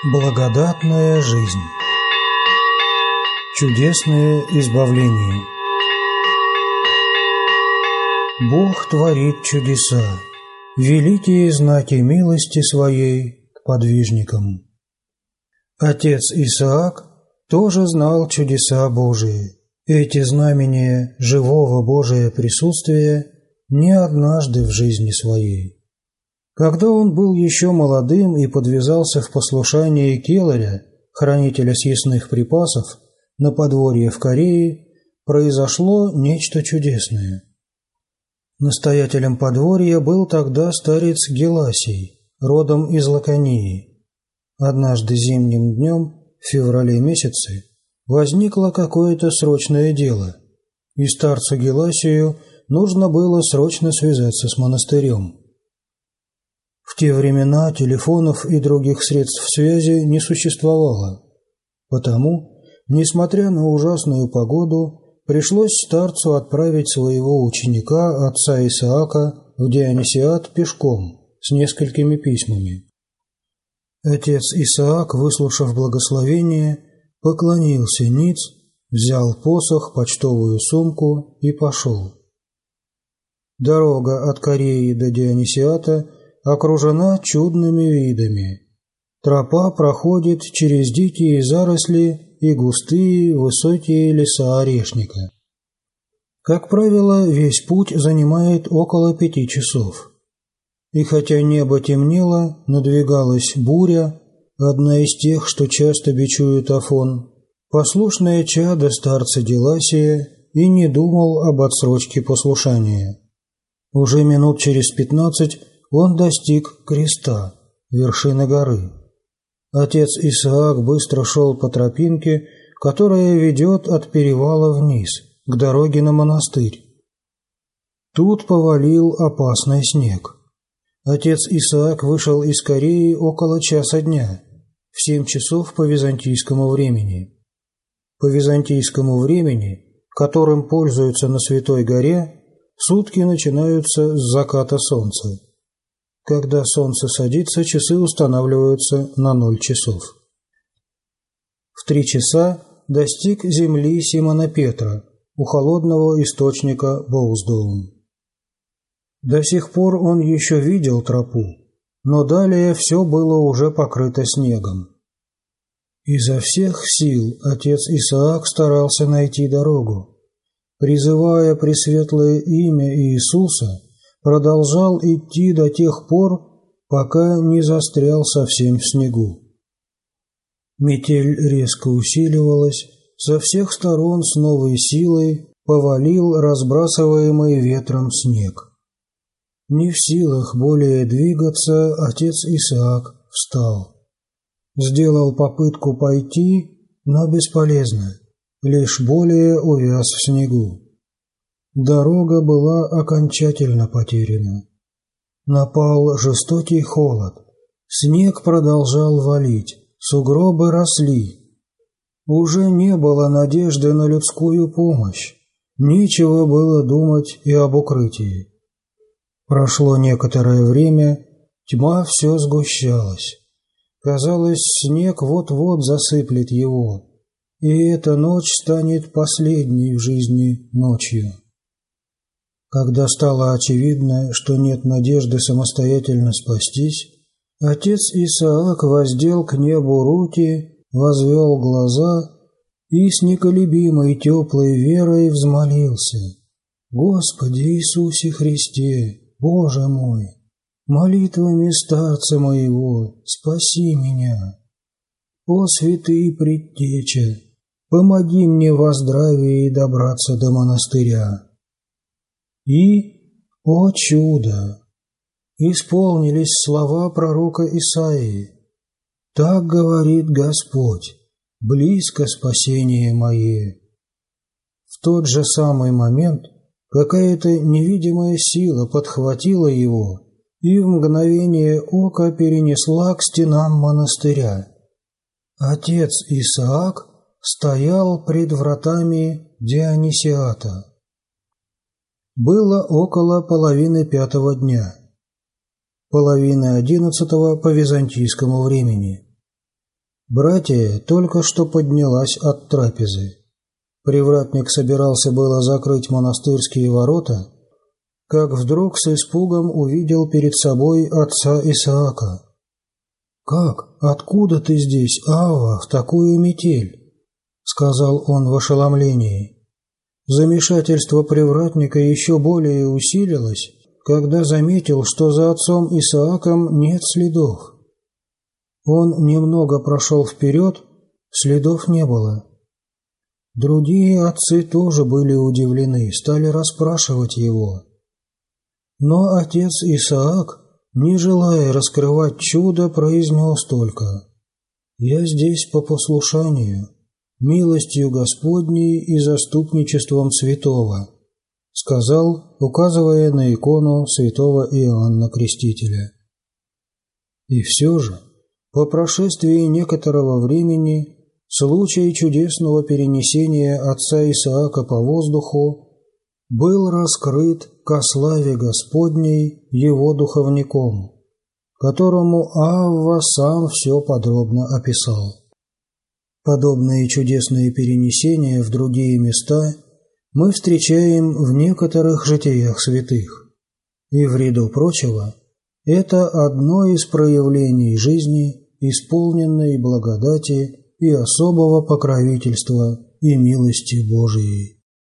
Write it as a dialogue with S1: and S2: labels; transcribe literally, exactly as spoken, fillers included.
S1: Благодатная жизнь. Чудесное избавление. Бог творит чудеса, великие знаки милости Своей к подвижникам. Отец Исаак тоже знал чудеса Божии. Эти знамения живого Божия присутствия не однажды в жизни своей. Когда он был еще молодым и подвязался в послушании келаря, хранителя съестных припасов, на подворье в Корее, произошло нечто чудесное. Настоятелем подворья был тогда старец Геласий, родом из Лаконии. Однажды зимним днем, в феврале месяце, возникло какое-то срочное дело, и старцу Геласию нужно было срочно связаться с монастырем. В те времена телефонов и других средств связи не существовало, потому, несмотря на ужасную погоду, пришлось старцу отправить своего ученика, отца Исаака, в Дионисиат пешком с несколькими письмами. Отец Исаак, выслушав благословение, поклонился ниц, взял посох, почтовую сумку и пошел. Дорога от Кореи до Дионисиата окружена чудными видами. Тропа проходит через дикие заросли и густые высокие леса орешника. Как правило, весь путь занимает около пяти часов. И хотя небо темнело, надвигалась буря, одна из тех, что часто бичует Афон, послушное чадо старца Геласия и не думал об отсрочке послушания. Уже минут через пятнадцать он достиг креста, вершины горы. Отец Исаак быстро шел по тропинке, которая ведет от перевала вниз, к дороге на монастырь. Тут повалил опасный снег. Отец Исаак вышел из Кореи около часа дня, в семь часов по византийскому времени. По византийскому времени, которым пользуются на Святой горе, сутки начинаются с заката солнца. Когда солнце садится, часы устанавливаются на ноль часов. В три часа достиг земли Симона Петра у холодного источника Боуздоун. До сих пор он еще видел тропу, но далее все было уже покрыто снегом. Изо всех сил отец Исаак старался найти дорогу. Призывая пресветлое имя Иисуса, продолжал идти до тех пор, пока не застрял совсем в снегу. Метель резко усиливалась, со всех сторон с новой силой повалил разбрасываемый ветром снег. Не в силах более двигаться, отец Исаак встал. Сделал попытку пойти, но бесполезно, лишь более увяз в снегу. Дорога была окончательно потеряна. Напал жестокий холод. Снег продолжал валить, сугробы росли. Уже не было надежды на людскую помощь. Нечего было думать и об укрытии. Прошло некоторое время, тьма все сгущалась. Казалось, снег вот-вот засыплет его, и эта ночь станет последней в жизни ночью. Когда стало очевидно, что нет надежды самостоятельно спастись, отец Исаак воздел к небу руки, возвел глаза и с неколебимой теплой верой взмолился: «Господи Иисусе Христе, Боже мой, молитвами старца моего спаси меня! О святые предтеча, помоги мне во здравии добраться до монастыря!» И, о чудо, исполнились слова пророка Исаии: «Так говорит Господь, близко спасение мое». В тот же самый момент какая-то невидимая сила подхватила его и в мгновение ока перенесла к стенам монастыря. Отец Исаак стоял пред вратами Дионисиата. Было около половины пятого дня, половины одиннадцатого по византийскому времени. Братья только что поднялась от трапезы. Привратник собирался было закрыть монастырские ворота, как вдруг с испугом увидел перед собой отца Исаака. «Как? Откуда ты здесь, Авва, в такую метель?» — сказал он в ошеломлении. Замешательство привратника еще более усилилось, когда заметил, что за отцом Исааком нет следов. Он немного прошел вперед, следов не было. Другие отцы тоже были удивлены, стали расспрашивать его. Но отец Исаак, не желая раскрывать чудо, произнес только: «Я здесь по послушанию, милостью Господней и заступничеством святого», сказал, указывая на икону святого Иоанна Крестителя. И все же, по прошествии некоторого времени, случай чудесного перенесения отца Исаака по воздуху был раскрыт ко славе Господней его духовником, которому Авва сам все подробно описал. Подобные чудесные перенесения в другие места мы встречаем в некоторых житиях святых, и в ряду прочего это одно из проявлений жизни, исполненной благодати и особого покровительства и милости Божией.